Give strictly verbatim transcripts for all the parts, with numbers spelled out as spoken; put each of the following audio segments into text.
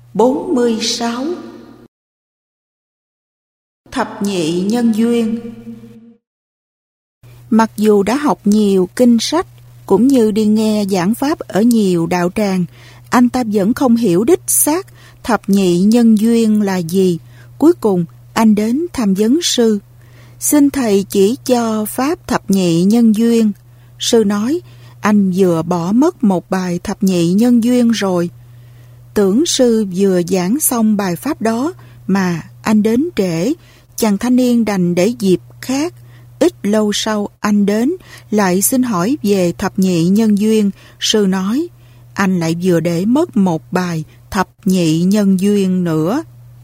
bốn mươi sáu. Thập nhị nhân duyên. Mặc dù đã học nhiều kinh sách cũng như đi nghe giảng pháp ở nhiều đạo tràng, anh ta vẫn không hiểu đích xác thập nhị nhân duyên là gì. Cuối cùng anh đến tham vấn sư. Xin thầy chỉ cho pháp thập nhị nhân duyên. Sư nói, anh vừa bỏ mất một bài thập nhị nhân duyên rồi. Tưởng sư vừa giảng xong bài pháp đó mà anh đến trễ, chàng thanh niên đành để dịp khác. Ít lâu sau anh đến, lại xin hỏi về thập nhị nhân duyên. Sư nói, anh lại vừa để mất một bài thập nhị nhân duyên nữa.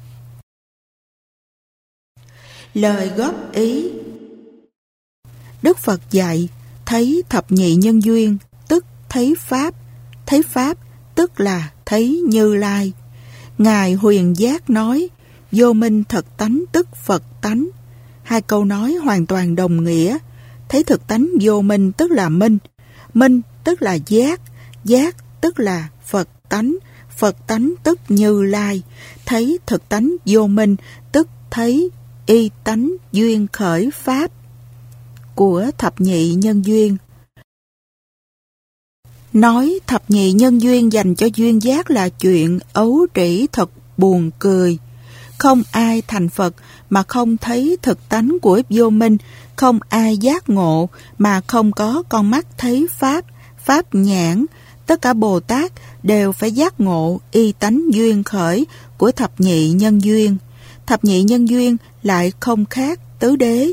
Lời góp ý. Đức Phật dạy, thấy thập nhị nhân duyên, tức thấy Pháp. Thấy Pháp, tức là thấy Như Lai. Ngài Huyền Giác nói, vô minh thật tánh tức Phật tánh. Hai câu nói hoàn toàn đồng nghĩa. Thấy thực tánh vô minh tức là minh. Minh tức là giác. Giác tức là Phật tánh. Phật tánh tức Như Lai. Thấy thực tánh vô minh tức thấy y tánh duyên khởi Pháp của thập nhị nhân duyên. Nói thập nhị nhân duyên dành cho duyên giác là chuyện ấu trĩ thật buồn cười. Không ai thành Phật mà không thấy thực tánh của vô minh, không ai giác ngộ mà không có con mắt thấy Pháp, Pháp nhãn. Tất cả Bồ Tát đều phải giác ngộ y tánh duyên khởi của thập nhị nhân duyên. Thập nhị nhân duyên lại không khác tứ đế.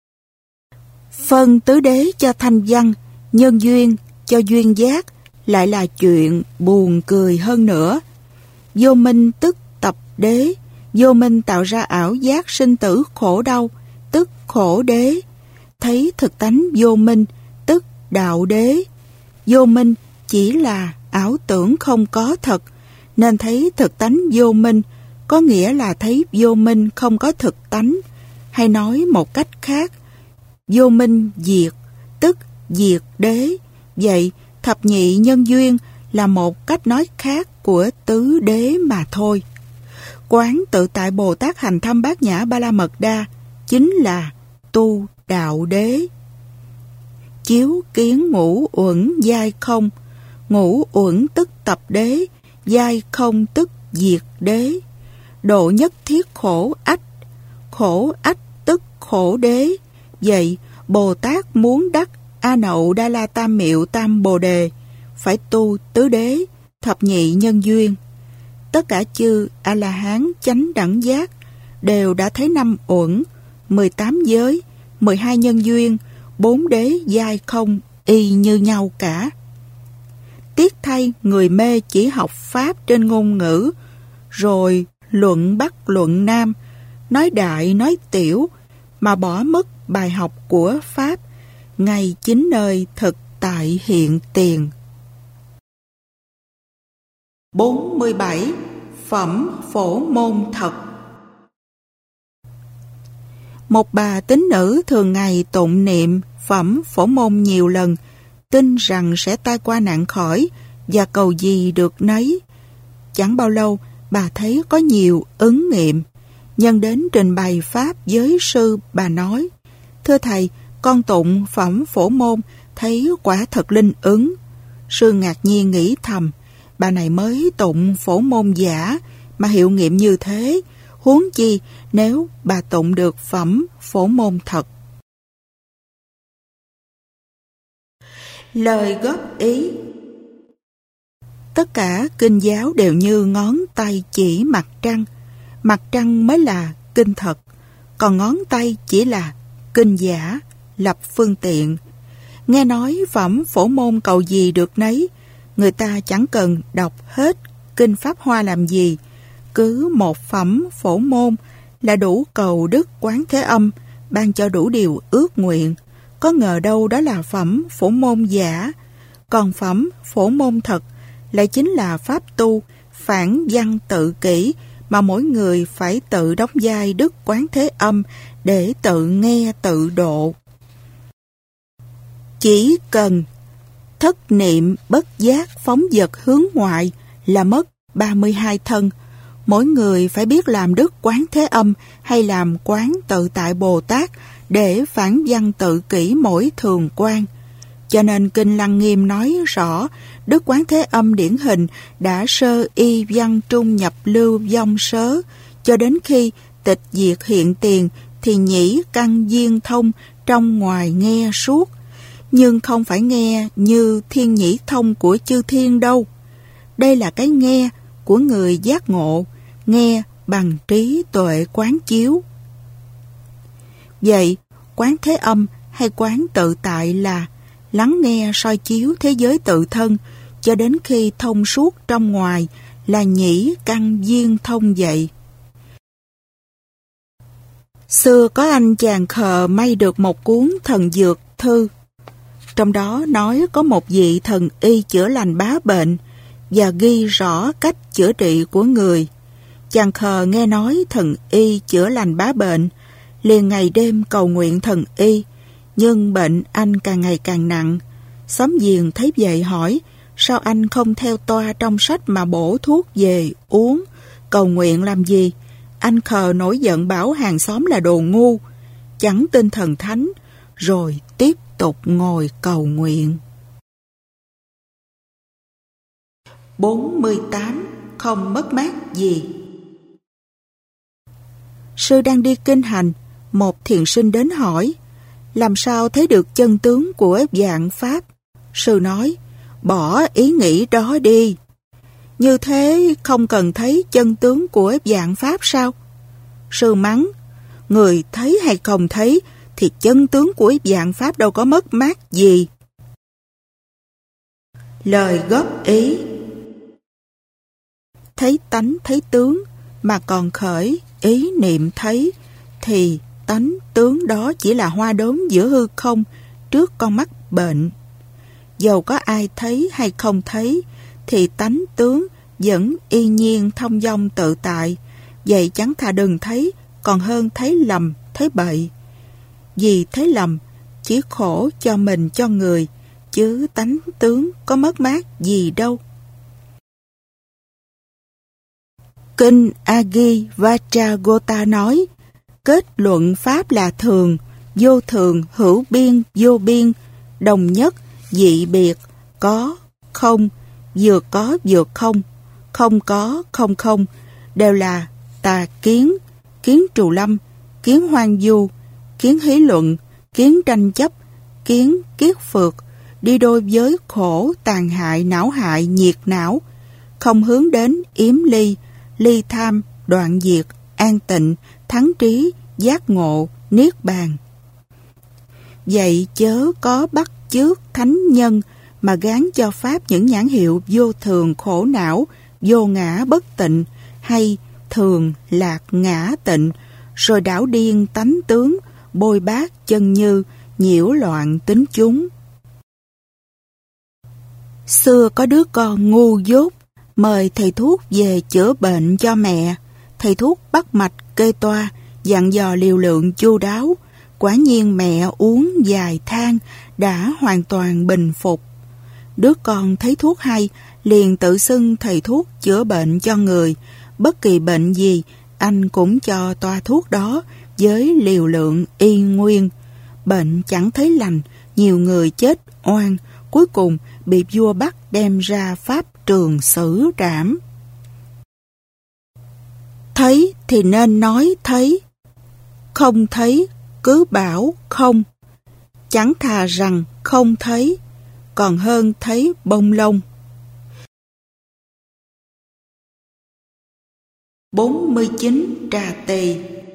Phân tứ đế cho thanh văn, nhân duyên cho duyên giác lại là chuyện buồn cười hơn nữa. Vô minh tức tập đế. Vô minh tạo ra ảo giác sinh tử khổ đau, tức khổ đế. Thấy thực tánh vô minh, tức đạo đế. Vô minh chỉ là ảo tưởng không có thật, nên thấy thực tánh vô minh, có nghĩa là thấy vô minh không có thực tánh. Hay nói một cách khác, vô minh diệt, tức diệt đế. Vậy, thập nhị nhân duyên là một cách nói khác của tứ đế mà thôi. Quán tự tại Bồ Tát hành thâm bát nhã ba la mật đa chính là tu đạo đế. Chiếu kiến ngũ uẩn giai không. Ngũ uẩn tức tập đế, giai không tức diệt đế. Độ nhất thiết khổ ách. Khổ ách tức khổ đế. Vậy Bồ Tát muốn đắc A Nậu Đa La Tam Miệu Tam Bồ Đề phải tu tứ đế, thập nhị nhân duyên. Tất cả chư A-la-hán chánh đẳng giác đều đã thấy năm uẩn, mười tám giới, mười hai nhân duyên, bốn đế giai không y như nhau cả. Tiếc thay người mê chỉ học Pháp trên ngôn ngữ, rồi luận Bắc luận Nam, nói đại nói tiểu, mà bỏ mất bài học của Pháp, ngay chính nơi thực tại hiện tiền. bốn mươi bảy. Phẩm phổ môn thật. Một bà tín nữ thường ngày tụng niệm phẩm phổ môn nhiều lần, tin rằng sẽ tai qua nạn khỏi và cầu gì được nấy. Chẳng bao lâu, bà thấy có nhiều ứng nghiệm. Nhân đến trình bày pháp với sư, bà nói, thưa thầy, con tụng phẩm phổ môn thấy quả thật linh ứng. Sư ngạc nhiên nghĩ thầm, bà này mới tụng phổ môn giả mà hiệu nghiệm như thế, huống chi nếu bà tụng được phẩm phổ môn thật. Lời góp ý. Tất cả kinh giáo đều như ngón tay chỉ mặt trăng. Mặt trăng mới là kinh thật, còn ngón tay chỉ là kinh giả, lập phương tiện. Nghe nói phẩm phổ môn cầu gì được nấy, người ta chẳng cần đọc hết kinh Pháp Hoa làm gì, cứ một phẩm phổ môn là đủ cầu đức Quán Thế Âm ban cho đủ điều ước nguyện. Có ngờ đâu đó là phẩm phổ môn giả, còn phẩm phổ môn thật lại chính là pháp tu phản văn tự kỷ mà mỗi người phải tự đóng vai đức Quán Thế Âm để tự nghe tự độ. Chỉ cần thất niệm bất giác phóng dật hướng ngoại là mất ba mươi hai thân, Mỗi người phải biết làm đức Quán Thế Âm hay làm Quán Tự Tại Bồ Tát để phản văn tự kỷ mỗi thường quan. Cho nên Kinh Lăng Nghiêm nói rõ, Đức Quán Thế Âm điển hình đã sơ y văn trung nhập lưu vong sớ, cho đến khi tịch diệt hiện tiền thì nhĩ căn duyên thông trong ngoài nghe suốt. Nhưng không phải nghe như thiên nhĩ thông của chư thiên đâu. Đây là cái nghe của người giác ngộ, nghe bằng trí tuệ quán chiếu. Vậy, Quán Thế Âm hay Quán Tự Tại là lắng nghe soi chiếu thế giới tự thân cho đến khi thông suốt trong ngoài, là nhĩ căn duyên thông vậy. Xưa có anh chàng khờ may được một cuốn thần dược thư. Trong đó nói có một vị thần y chữa lành bá bệnh và ghi rõ cách chữa trị của người. Chàng khờ nghe nói thần y chữa lành bá bệnh, liền ngày đêm cầu nguyện thần y, nhưng bệnh anh càng ngày càng nặng. Xóm giềng thấy vậy hỏi, sao anh không theo toa trong sách mà bổ thuốc về uống, cầu nguyện làm gì? Anh khờ nổi giận bảo hàng xóm là đồ ngu, chẳng tin thần thánh, rồi tiếp tục ngồi cầu nguyện. bốn mươi tám. Không mất mát gì. Sư đang đi kinh hành, một thiền sinh đến hỏi, làm sao thấy được chân tướng của vạn pháp? Sư nói, bỏ ý nghĩ đó đi. Như thế không cần thấy chân tướng của vạn pháp sao? Sư mắng, người thấy hay không thấy thì chân tướng của vạn pháp đâu có mất mát gì. Lời góp ý. Thấy tánh thấy tướng mà còn khởi ý niệm thấy thì tánh tướng đó chỉ là hoa đốm giữa hư không trước con mắt bệnh. Dầu có ai thấy hay không thấy thì tánh tướng vẫn y nhiên thông dong tự tại. Vậy chẳng thà đừng thấy, còn hơn thấy lầm, thấy bậy. Vì thấy lầm chỉ khổ cho mình cho người, chứ tánh tướng có mất mát gì đâu. Kinh Agivajagota nói, kết luận pháp là thường, vô thường, hữu biên, vô biên, đồng nhất, dị biệt, có, không, vừa có, vừa không, không có, không không, đều là tà kiến, kiến trù lâm, kiến hoang du, kiến hí luận, kiến tranh chấp, kiến kiết phược, đi đôi với khổ, tàn hại, não hại, nhiệt não, không hướng đến yếm ly, ly tham, đoạn diệt, an tịnh, thắng trí, giác ngộ, niết bàn. Vậy chớ có bắt chước thánh nhân mà gán cho Pháp những nhãn hiệu vô thường, khổ não, vô ngã, bất tịnh, hay thường, lạc, ngã, tịnh, rồi đảo điên tánh tướng, bôi bác chân như, nhiễu loạn tính chúng. Xưa có đứa con ngu dốt, mời thầy thuốc về chữa bệnh cho mẹ. Thầy thuốc bắt mạch kê toa, dặn dò liều lượng chu đáo. Quả nhiên mẹ uống vài thang đã hoàn toàn bình phục. Đứa con thấy thuốc hay, liền tự xưng thầy thuốc chữa bệnh cho người. Bất kỳ bệnh gì, anh cũng cho toa thuốc đó với liều lượng y nguyên. Bệnh chẳng thấy lành, nhiều người chết oan, cuối cùng bị vua bắt đem ra pháp trường xử trảm. Thấy thì nên nói thấy, không thấy cứ bảo không. Chẳng thà rằng không thấy, còn hơn thấy bông lông. bốn mươi chín. Trà tỳ.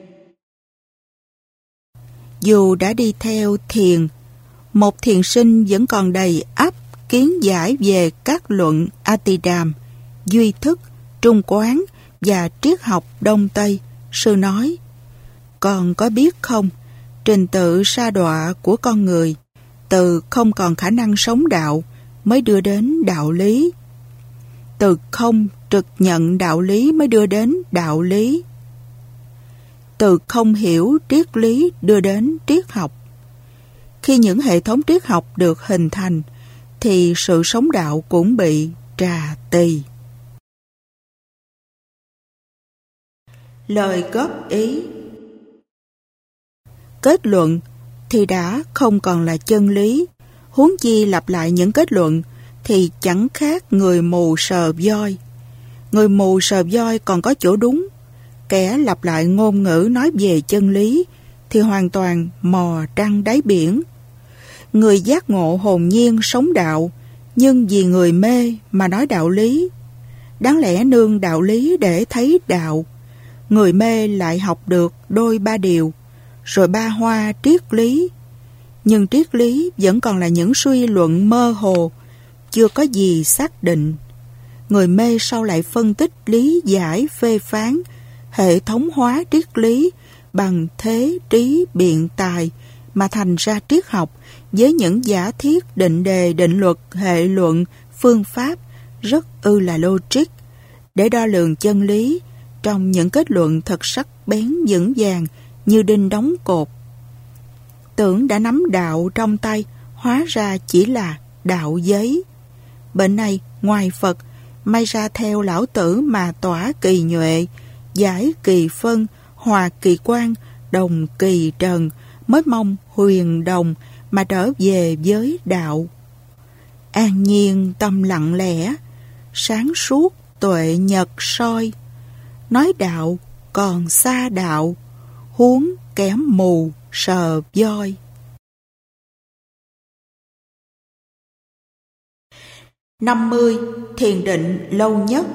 Dù đã đi theo thiền, một thiền sinh vẫn còn đầy ắp kiến giải về các luận Atidam, duy thức, trung quán và triết học Đông Tây. Sư nói, con có biết không, trình tự sa đọa của con người, từ không còn khả năng sống đạo mới đưa đến đạo lý. Từ không trực nhận đạo lý mới đưa đến đạo lý. Từ không hiểu triết lý đưa đến triết học. Khi những hệ thống triết học được hình thành, thì sự sống đạo cũng bị trà tỳ. Lời góp ý. Kết luận thì đã không còn là chân lý, huống chi lặp lại những kết luận thì chẳng khác người mù sờ voi. Người mù sờ voi còn có chỗ đúng, kẻ lặp lại ngôn ngữ nói về chân lý thì hoàn toàn mò trăng đáy biển. Người giác ngộ hồn nhiên sống đạo, nhưng vì người mê mà nói đạo lý. Đáng lẽ nương đạo lý để thấy đạo. Người mê lại học được đôi ba điều, rồi ba hoa triết lý. Nhưng triết lý vẫn còn là những suy luận mơ hồ, chưa có gì xác định. Người mê sau lại phân tích, lý giải, phê phán, hệ thống hóa triết lý bằng thế trí biện tài mà thành ra triết học với những giả thiết, định đề, định luật, hệ luận, phương pháp rất ư là logic để đo lường chân lý trong những kết luận thật sắc bén vững vàng như đinh đóng cột. Tưởng đã nắm đạo trong tay, hóa ra chỉ là đạo giấy. Bệnh này ngoài Phật, may ra theo Lão Tử mà tỏa kỳ nhuệ, giải kỳ phân, hòa kỳ quan, đồng kỳ trần, mới mong huyền đồng mà trở về với đạo. An nhiên tâm lặng lẽ, sáng suốt tuệ nhật soi, nói đạo còn xa đạo, huống kẻ mù sờ voi. năm mươi. Thiền định lâu nhất.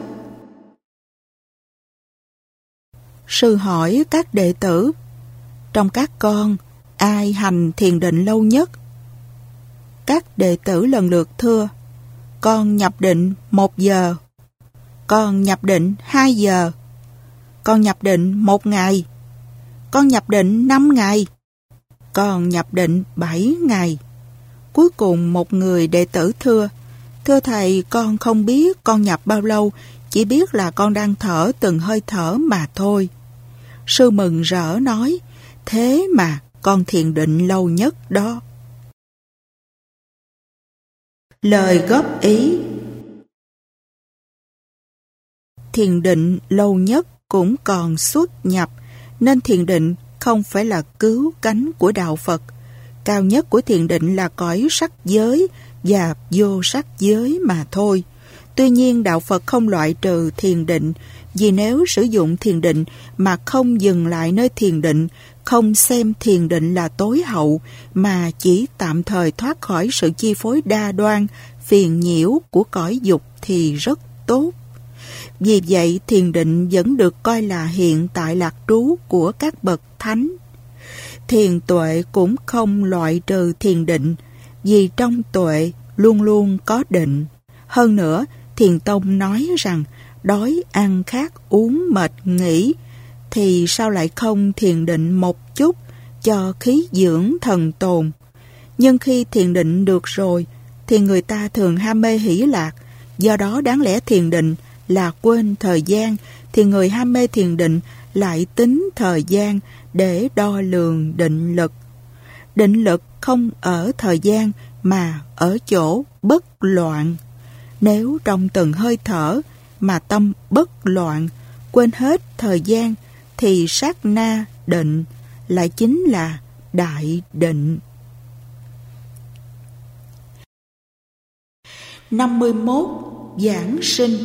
Sư hỏi các đệ tử, trong các con, ai hành thiền định lâu nhất? Các đệ tử lần lượt thưa, con nhập định một giờ, con nhập định hai giờ, con nhập định một ngày, con nhập định năm ngày, con nhập định bảy ngày. Cuối cùng một người đệ tử thưa, thưa thầy, con không biết con nhập bao lâu, chỉ biết là con đang thở từng hơi thở mà thôi. Sư mừng rỡ nói, thế mà con thiền định lâu nhất đó. Lời góp ý. Thiền định lâu nhất cũng còn xuất nhập, nên thiền định không phải là cứu cánh của đạo Phật. Cao nhất của thiền định là cõi sắc giới và vô sắc giới mà thôi. Tuy nhiên đạo Phật không loại trừ thiền định, vì nếu sử dụng thiền định mà không dừng lại nơi thiền định, không xem thiền định là tối hậu, mà chỉ tạm thời thoát khỏi sự chi phối đa đoan, phiền nhiễu của cõi dục thì rất tốt. Vì vậy thiền định vẫn được coi là hiện tại lạc trú của các bậc thánh. Thiền tuệ cũng không loại trừ thiền định, vì trong tuệ luôn luôn có định. Hơn nữa, Thiền Tông nói rằng đói ăn khát uống mệt nghỉ, thì sao lại không thiền định một chút cho khí dưỡng thần tồn. Nhưng khi thiền định được rồi thì người ta thường ham mê hỷ lạc, do đó đáng lẽ thiền định là quên thời gian, thì người ham mê thiền định lại tính thời gian để đo lường định lực. Định lực không ở thời gian mà ở chỗ bất loạn. Nếu trong từng hơi thở mà tâm bất loạn, quên hết thời gian, thì sát na định lại chính là đại định. năm mươi mốt. Giảng sinh.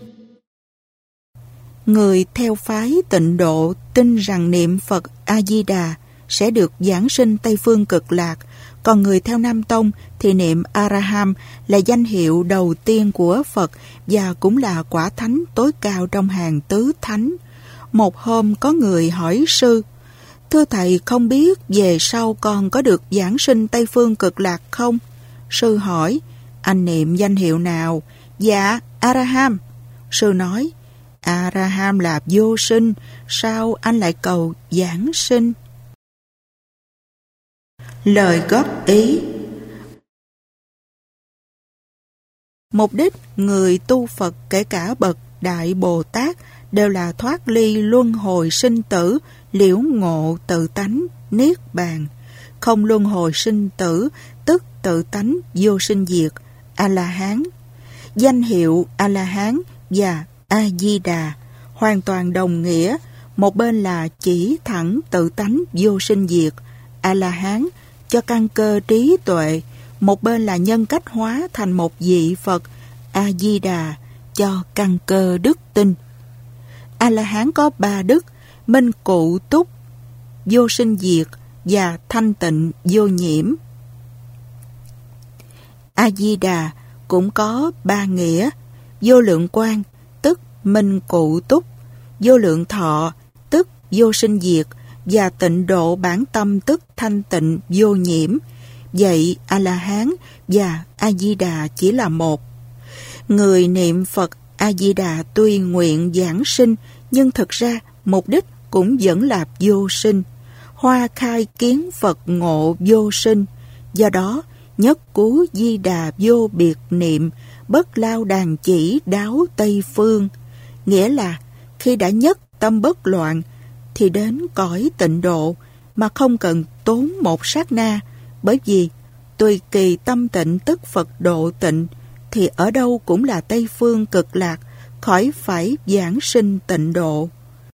Người theo phái Tịnh Độ tin rằng niệm Phật A-di-đà sẽ được giảng sinh Tây Phương Cực Lạc, còn người theo Nam Tông thì niệm A-ra-ham là danh hiệu đầu tiên của Phật và cũng là quả thánh tối cao trong hàng tứ thánh. Một hôm có người hỏi sư, thưa thầy, không biết về sau con có được giảng sinh Tây Phương Cực Lạc không? Sư hỏi, anh niệm danh hiệu nào? Dạ, A-ra-ham. Sư nói, A-ra-ham là vô sinh, sao anh lại cầu giảng sinh? Lời góp ý. Mục đích người tu Phật kể cả bậc Đại Bồ Tát đều là thoát ly luân hồi sinh tử, liễu ngộ tự tánh, niết bàn. Không luân hồi sinh tử, tức tự tánh vô sinh diệt, A-la-hán. Danh hiệu A-la-hán và A-di-đà hoàn toàn đồng nghĩa, một bên là chỉ thẳng tự tánh vô sinh diệt, A-la-hán, cho căn cơ trí tuệ, một bên là nhân cách hóa thành một vị Phật, A-di-đà, cho căn cơ đức tin. A-la-hán có ba đức: minh cụ túc, vô sinh diệt và thanh tịnh vô nhiễm. A-di-đà cũng có ba nghĩa: vô lượng quang, tức minh cụ túc; vô lượng thọ, tức vô sinh diệt; và tịnh độ bản tâm, tức thanh tịnh vô nhiễm. Vậy A-la-hán và A-di-đà chỉ là một. Người niệm Phật A-di-đà tuy nguyện giảng sinh, nhưng thực ra mục đích cũng vẫn là vô sinh. Hoa khai kiến Phật ngộ vô sinh. Do đó, nhất cú di đà vô biệt niệm, bất lao đàn chỉ đáo Tây Phương. Nghĩa là khi đã nhất tâm bất loạn thì đến cõi tịnh độ mà không cần tốn một sát na, bởi vì tùy kỳ tâm tịnh tức Phật độ tịnh, thì ở đâu cũng là Tây Phương cực lạc, khỏi phải giảng sinh tịnh độ.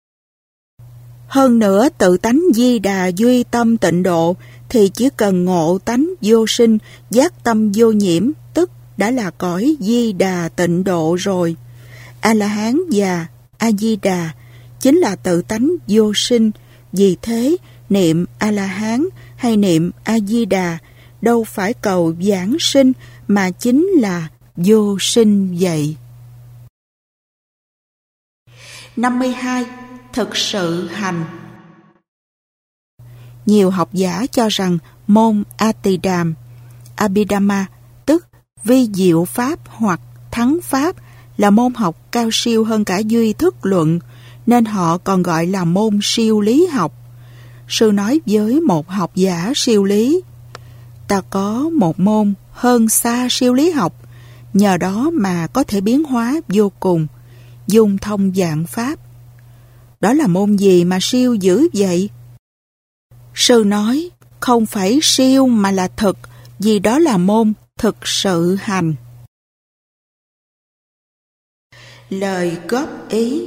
Hơn nữa, tự tánh di đà duy tâm tịnh độ thì chỉ cần ngộ tánh vô sinh, giác tâm vô nhiễm, tức đã là cõi di đà tịnh độ rồi. A-la-hán và A-di-đà chính là tự tánh vô sinh. Vì thế, niệm A-la-hán hay niệm A-di-đà đâu phải cầu giảng sinh, mà chính là vô sinh vậy. năm mươi hai. Thực sự hành. Nhiều học giả cho rằng môn A-tỳ-đàm, Abhidhamma, tức vi diệu pháp hoặc thắng pháp, là môn học cao siêu hơn cả duy thức luận, nên họ còn gọi là môn siêu lý học. Sư nói với một học giả siêu lý: ta có một môn hơn xa siêu lý học, nhờ đó mà có thể biến hóa vô cùng, dung thông vạn pháp. Đó là môn gì mà siêu dữ vậy? Sư nói, không phải siêu mà là thực, vì đó là môn thực sự hành. Lời góp ý.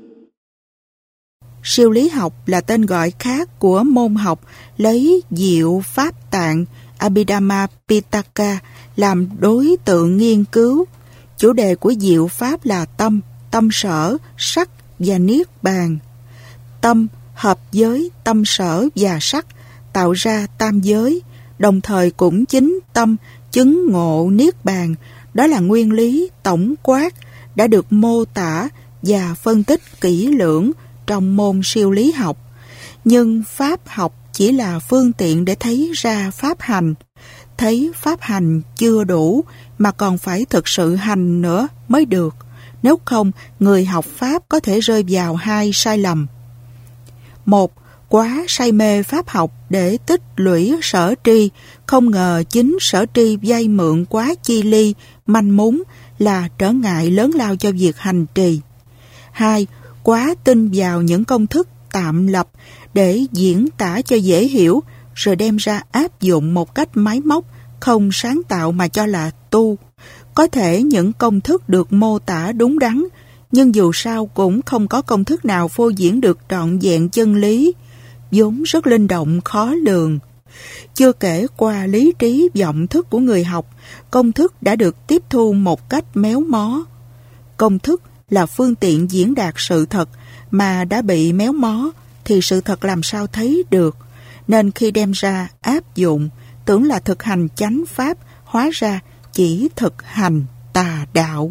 Siêu lý học là tên gọi khác của môn học lấy diệu pháp tạng Abhidhamma Pitaka làm đối tượng nghiên cứu. Chủ đề của diệu pháp là tâm, tâm sở, sắc và niết bàn. Tâm hợp với tâm sở và sắc tạo ra tam giới, đồng thời cũng chính tâm chứng ngộ niết bàn. Đó là nguyên lý tổng quát đã được mô tả và phân tích kỹ lưỡng trong môn siêu lý học. Nhưng pháp học chỉ là phương tiện để thấy ra pháp hành. Thấy pháp hành chưa đủ mà còn phải thực sự hành nữa mới được. Nếu không, người học pháp có thể rơi vào hai sai lầm. Một, quá say mê pháp học để tích lũy sở tri, không ngờ chính sở tri vay mượn quá chi ly, manh mún là trở ngại lớn lao cho việc hành trì. Hai, quá tin vào những công thức tạm lập để diễn tả cho dễ hiểu, rồi đem ra áp dụng một cách máy móc, không sáng tạo mà cho là tu. Có thể những công thức được mô tả đúng đắn, nhưng dù sao cũng không có công thức nào phô diễn được trọn vẹn chân lý, vốn rất linh động khó lường. Chưa kể qua lý trí vọng thức của người học, công thức đã được tiếp thu một cách méo mó. Công thức là phương tiện diễn đạt sự thật, mà đã bị méo mó thì sự thật làm sao thấy được. Nên khi đem ra áp dụng, tưởng là thực hành chánh pháp, hóa ra chỉ thực hành tà đạo.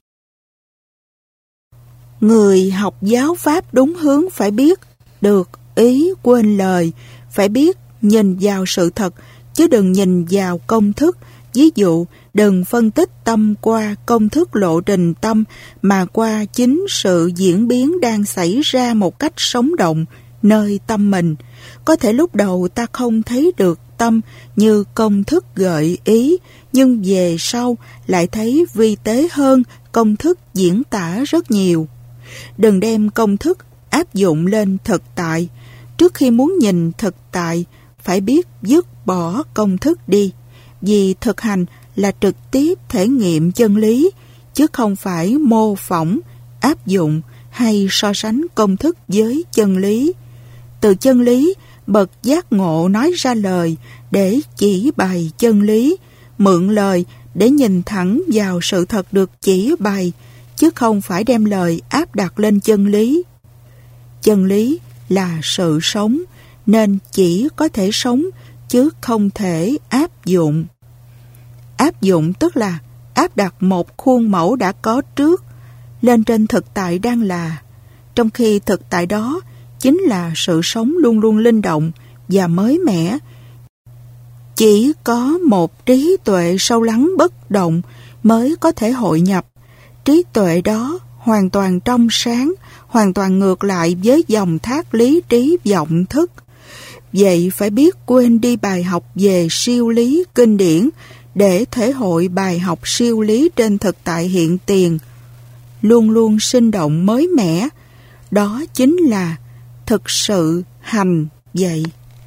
Người học giáo pháp đúng hướng phải biết được ý quên lời, phải biết nhìn vào sự thật, chứ đừng nhìn vào công thức. Ví dụ, đừng phân tích tâm qua công thức lộ trình tâm, mà qua chính sự diễn biến đang xảy ra một cách sống động nơi tâm mình. Có thể lúc đầu ta không thấy được tâm như công thức gợi ý, nhưng về sau lại thấy vi tế hơn công thức diễn tả rất nhiều. Đừng đem công thức áp dụng lên thực tại. Trước khi muốn nhìn thực tại, phải biết dứt bỏ công thức đi. Vì thực hành là trực tiếp thể nghiệm chân lý, chứ không phải mô phỏng, áp dụng hay so sánh công thức với chân lý. Từ chân lý, bậc giác ngộ nói ra lời để chỉ bày chân lý, mượn lời để nhìn thẳng vào sự thật được chỉ bày, chứ không phải đem lời áp đặt lên chân lý. Chân lý là sự sống, nên chỉ có thể sống, chứ không thể áp dụng. Áp dụng tức là áp đặt một khuôn mẫu đã có trước lên trên thực tại đang là, trong khi thực tại đó chính là sự sống luôn luôn linh động và mới mẻ. Chỉ có một trí tuệ sâu lắng bất động mới có thể hội nhập. Trí tuệ đó hoàn toàn trong sáng, hoàn toàn ngược lại với dòng thác lý trí vọng thức. Vậy phải biết quên đi bài học về siêu lý kinh điển để thể hội bài học siêu lý trên thực tại hiện tiền, luôn luôn sinh động mới mẻ. Đó chính là thực sự hành vậy.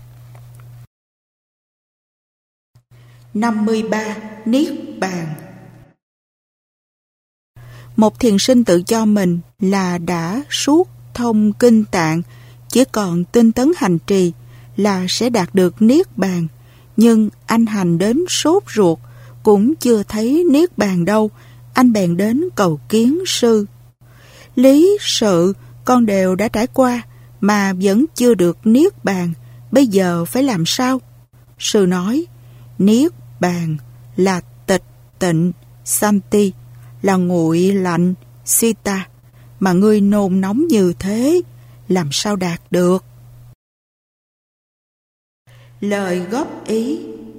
năm mươi ba. Niết bàn. Một thiền sinh tự cho mình là đã suốt thông kinh tạng, chỉ còn tinh tấn hành trì là sẽ đạt được niết bàn. Nhưng anh hành đến sốt ruột cũng chưa thấy niết bàn đâu, anh bèn đến cầu kiến sư. Lý sự con đều đã trải qua mà vẫn chưa được niết bàn, bây giờ phải làm sao? Sư nói, niết bàn là tịch tịnh, santi, là nguội lạnh, sita, mà ngươi nôn nóng như thế, làm sao đạt được? Lời góp ý.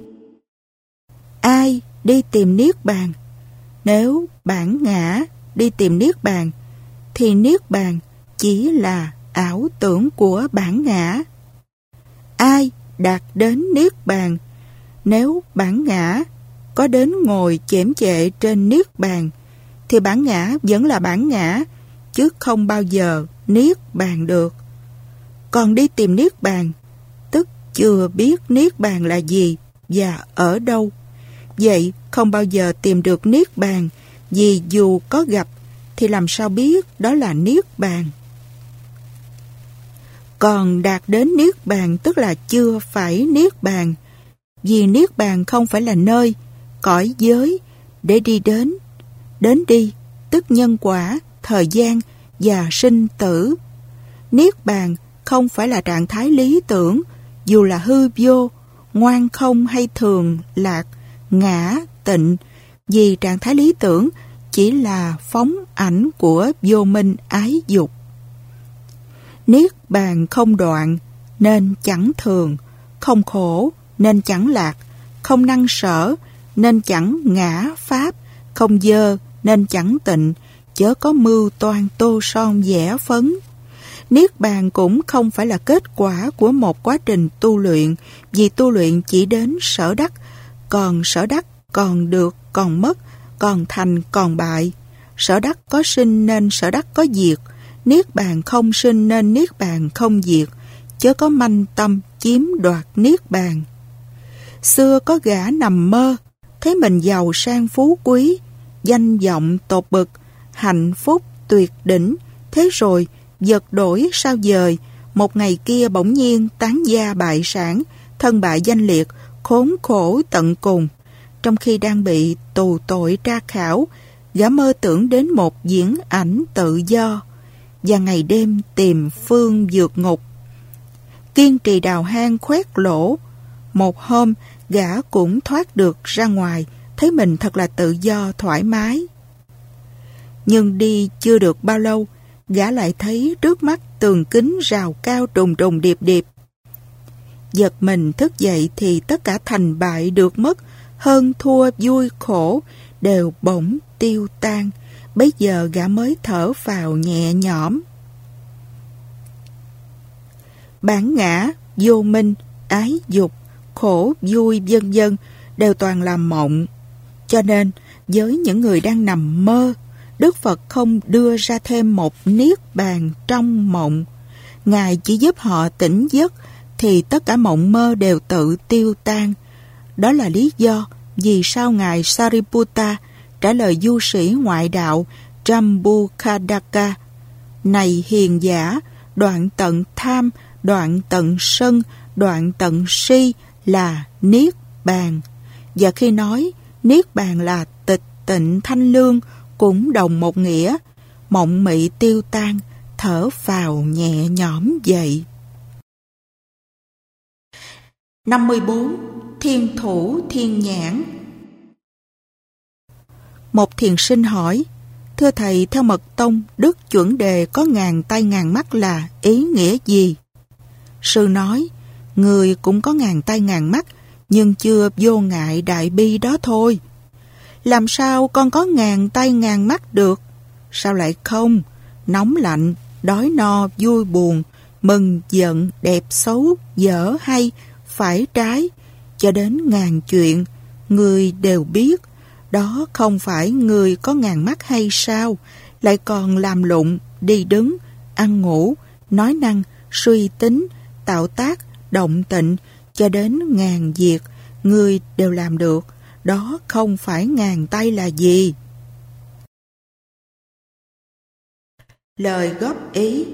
Ai đi tìm niết bàn? Nếu bản ngã đi tìm niết bàn, thì niết bàn chỉ là ảo tưởng của bản ngã. Ai đạt đến niết bàn? Nếu bản ngã có đến ngồi chễm chệ trên niết bàn, thì bản ngã vẫn là bản ngã, chứ không bao giờ niết bàn được. Còn đi tìm niết bàn, tức chưa biết niết bàn là gì và ở đâu. Vậy không bao giờ tìm được niết bàn, vì dù có gặp thì làm sao biết đó là niết bàn. Còn đạt đến niết bàn tức là chưa phải niết bàn, vì niết bàn không phải là nơi, cõi giới để đi đến. Đến đi tức nhân quả, thời gian và sinh tử. Niết bàn không phải là trạng thái lý tưởng, dù là hư vô, ngoan không hay thường lạc, ngã, tịnh, vì trạng thái lý tưởng chỉ là phóng ảnh của vô minh ái dục. Niết bàn không đoạn nên chẳng thường, không khổ nên chẳng lạc, không năng sở nên chẳng ngã pháp, không dơ nên chẳng tịnh, chớ có mưu toan tô son vẽ phấn. Niết bàn cũng không phải là kết quả của một quá trình tu luyện, vì tu luyện chỉ đến sở đắc, còn sở đắc còn được, còn mất, còn thành, còn bại. Sở đắc có sinh nên sở đắc có diệt, niết bàn không sinh nên niết bàn không diệt, chớ có manh tâm chiếm đoạt niết bàn. Xưa có gã nằm mơ, thấy mình giàu sang phú quý, danh vọng tột bực, hạnh phúc tuyệt đỉnh, thế rồi vật đổi sao dời, một ngày kia bỗng nhiên tán gia bại sản, thân bại danh liệt, khốn khổ tận cùng. Trong khi đang bị tù tội tra khảo, gã mơ tưởng đến một diễn ảnh tự do và ngày đêm tìm phương vượt ngục. Kiên trì đào hang khoét lỗ, một hôm gã cũng thoát được ra ngoài, thấy mình thật là tự do thoải mái. Nhưng đi chưa được bao lâu, gã lại thấy trước mắt tường kính rào cao trùng trùng điệp điệp. Giật mình thức dậy thì tất cả thành bại được mất, hơn thua vui khổ đều bỗng tiêu tan. Bấy giờ gã mới thở phào nhẹ nhõm. Bản ngã, vô minh, ái dục, khổ, vui vân vân đều toàn là mộng. Cho nên với những người đang nằm mơ, Đức Phật không đưa ra thêm một niết bàn trong mộng. Ngài chỉ giúp họ tỉnh giấc thì tất cả mộng mơ đều tự tiêu tan. Đó là lý do vì sao Ngài Sariputta trả lời du sĩ ngoại đạo Jambukadaka: Này hiền giả, đoạn tận tham, đoạn tận sân, đoạn tận si là Niết Bàn. Và khi nói Niết Bàn là tịch tịnh thanh lương cũng đồng một nghĩa, mộng mị tiêu tan, thở phào nhẹ nhõm vậy. năm mươi bốn. Thiên thủ thiên nhãn. Một thiền sinh hỏi: thưa thầy, theo mật tông, đức chuẩn đề có ngàn tay ngàn mắt là ý nghĩa gì? Sư nói: người cũng có ngàn tay ngàn mắt, nhưng chưa vô ngại đại bi đó thôi. Làm sao con có ngàn tay ngàn mắt được? Sao lại không? Nóng lạnh, đói no, vui buồn, mừng giận, đẹp xấu, dở hay, phải trái, cho đến ngàn chuyện, người đều biết. Đó không phải người có ngàn mắt hay sao? Lại còn làm lụng, đi đứng, ăn ngủ, nói năng, suy tính, tạo tác, động tịnh, cho đến ngàn việc, người đều làm được. Đó không phải ngàn tay là gì? Lời góp ý.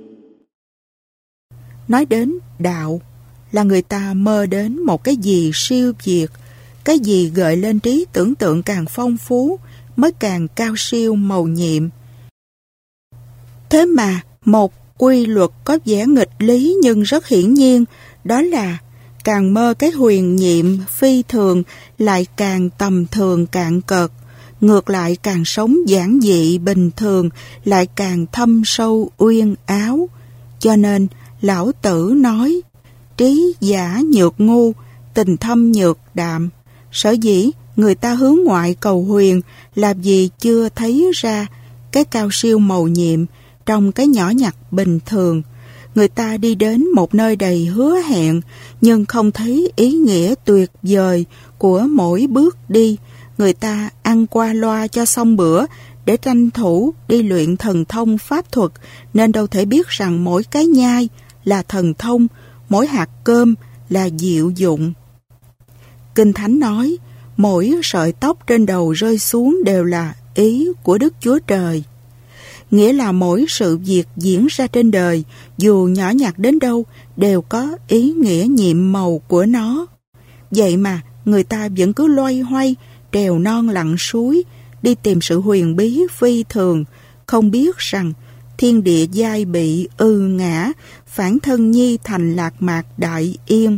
Nói đến đạo là người ta mơ đến một cái gì siêu việt, cái gì gợi lên trí tưởng tượng càng phong phú mới càng cao siêu mầu nhiệm. Thế mà một quy luật có vẻ nghịch lý nhưng rất hiển nhiên, đó là càng mơ cái huyền nhiệm phi thường lại càng tầm thường cạn cợt, ngược lại càng sống giản dị bình thường lại càng thâm sâu uyên áo. Cho nên Lão Tử nói: trí giả nhược ngu, tình thâm nhược đạm. Sở dĩ người ta hướng ngoại cầu huyền là vì chưa thấy ra cái cao siêu mầu nhiệm trong cái nhỏ nhặt bình thường. Người ta đi đến một nơi đầy hứa hẹn nhưng không thấy ý nghĩa tuyệt vời của mỗi bước đi. Người ta ăn qua loa cho xong bữa để tranh thủ đi luyện thần thông pháp thuật, nên đâu thể biết rằng mỗi cái nhai là thần thông, mỗi hạt cơm là diệu dụng. Kinh Thánh nói, mỗi sợi tóc trên đầu rơi xuống đều là ý của Đức Chúa Trời. Nghĩa là mỗi sự việc diễn ra trên đời, dù nhỏ nhặt đến đâu, đều có ý nghĩa nhiệm màu của nó. Vậy mà, người ta vẫn cứ loay hoay, trèo non lặn suối, đi tìm sự huyền bí phi thường, không biết rằng thiên địa giai bị ư ngã, phản thân nhi thành lạc mạc đại yên.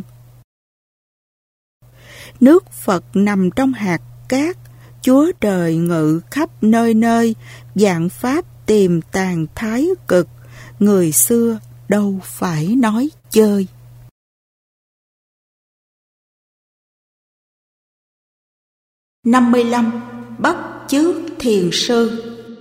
Nước Phật nằm trong hạt cát, Chúa Trời ngự khắp nơi nơi, vạn pháp tìm tàn thái cực, người xưa đâu phải nói chơi. năm mươi lăm. Bắt chước thiền sư.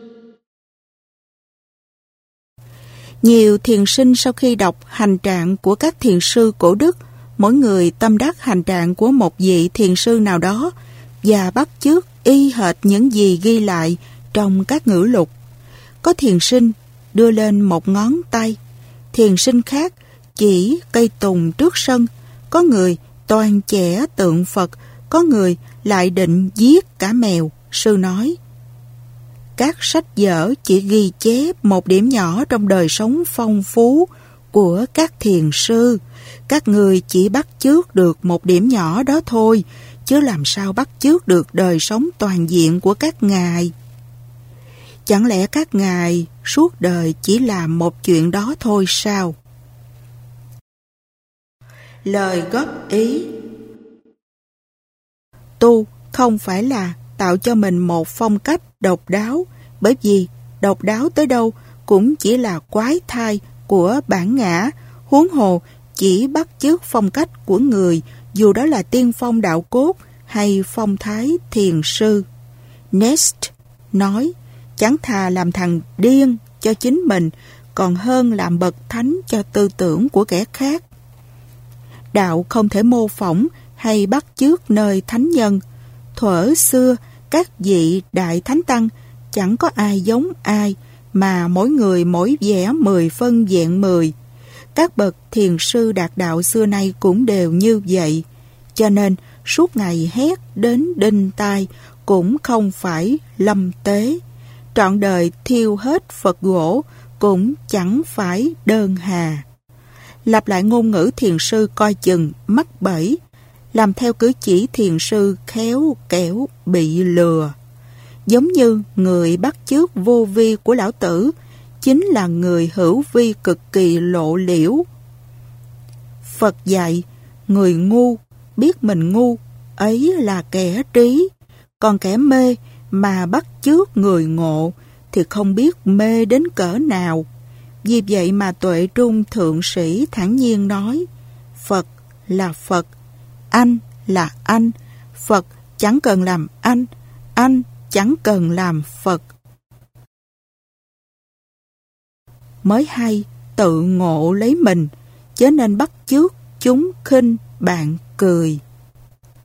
Nhiều thiền sinh sau khi đọc hành trạng của các thiền sư cổ đức, mỗi người tâm đắc hành trạng của một vị thiền sư nào đó và bắt chước y hệt những gì ghi lại trong các ngữ lục. Có thiền sinh đưa lên một ngón tay, thiền sinh khác chỉ cây tùng trước sân, có người toàn chẻ tượng Phật, có người lại định giết cả mèo. Sư nói, các sách vở chỉ ghi chép một điểm nhỏ trong đời sống phong phú của các thiền sư. Các người chỉ bắt chước được một điểm nhỏ đó thôi, chứ làm sao bắt chước được đời sống toàn diện của các ngài. Chẳng lẽ các ngài suốt đời chỉ làm một chuyện đó thôi sao? Lời góp ý. Tu không phải là tạo cho mình một phong cách độc đáo, bởi vì độc đáo tới đâu cũng chỉ là quái thai của bản ngã, huống hồ chỉ bắt chước phong cách của người, dù đó là tiên phong đạo cốt hay phong thái thiền sư. Nest nói, chẳng thà làm thằng điên cho chính mình, còn hơn làm bậc thánh cho tư tưởng của kẻ khác. Đạo không thể mô phỏng hay bắt chước nơi thánh nhân. Thuở xưa, các vị đại thánh tăng chẳng có ai giống ai, mà mỗi người mỗi vẻ mười phân vẹn mười. Các bậc thiền sư đạt đạo xưa nay cũng đều như vậy. Cho nên, suốt ngày hét đến đinh tai cũng không phải lâm tế. Trọn đời thiêu hết Phật gỗ, cũng chẳng phải đơn hà. Lặp lại ngôn ngữ thiền sư coi chừng mắc bẫy, làm theo cử chỉ thiền sư khéo kẻo bị lừa. Giống như người bắt chước vô vi của lão tử chính là người hữu vi cực kỳ lộ liễu. Phật dạy, người ngu biết mình ngu, ấy là kẻ trí. Còn kẻ mê mà bắt chước người ngộ thì không biết mê đến cỡ nào. Vì vậy mà Tuệ Trung Thượng Sĩ thản nhiên nói, Phật là Phật, anh là anh, Phật chẳng cần làm anh, anh chẳng cần làm Phật. Mới hay tự ngộ lấy mình, chớ nên bắt chước chúng khinh bạn cười.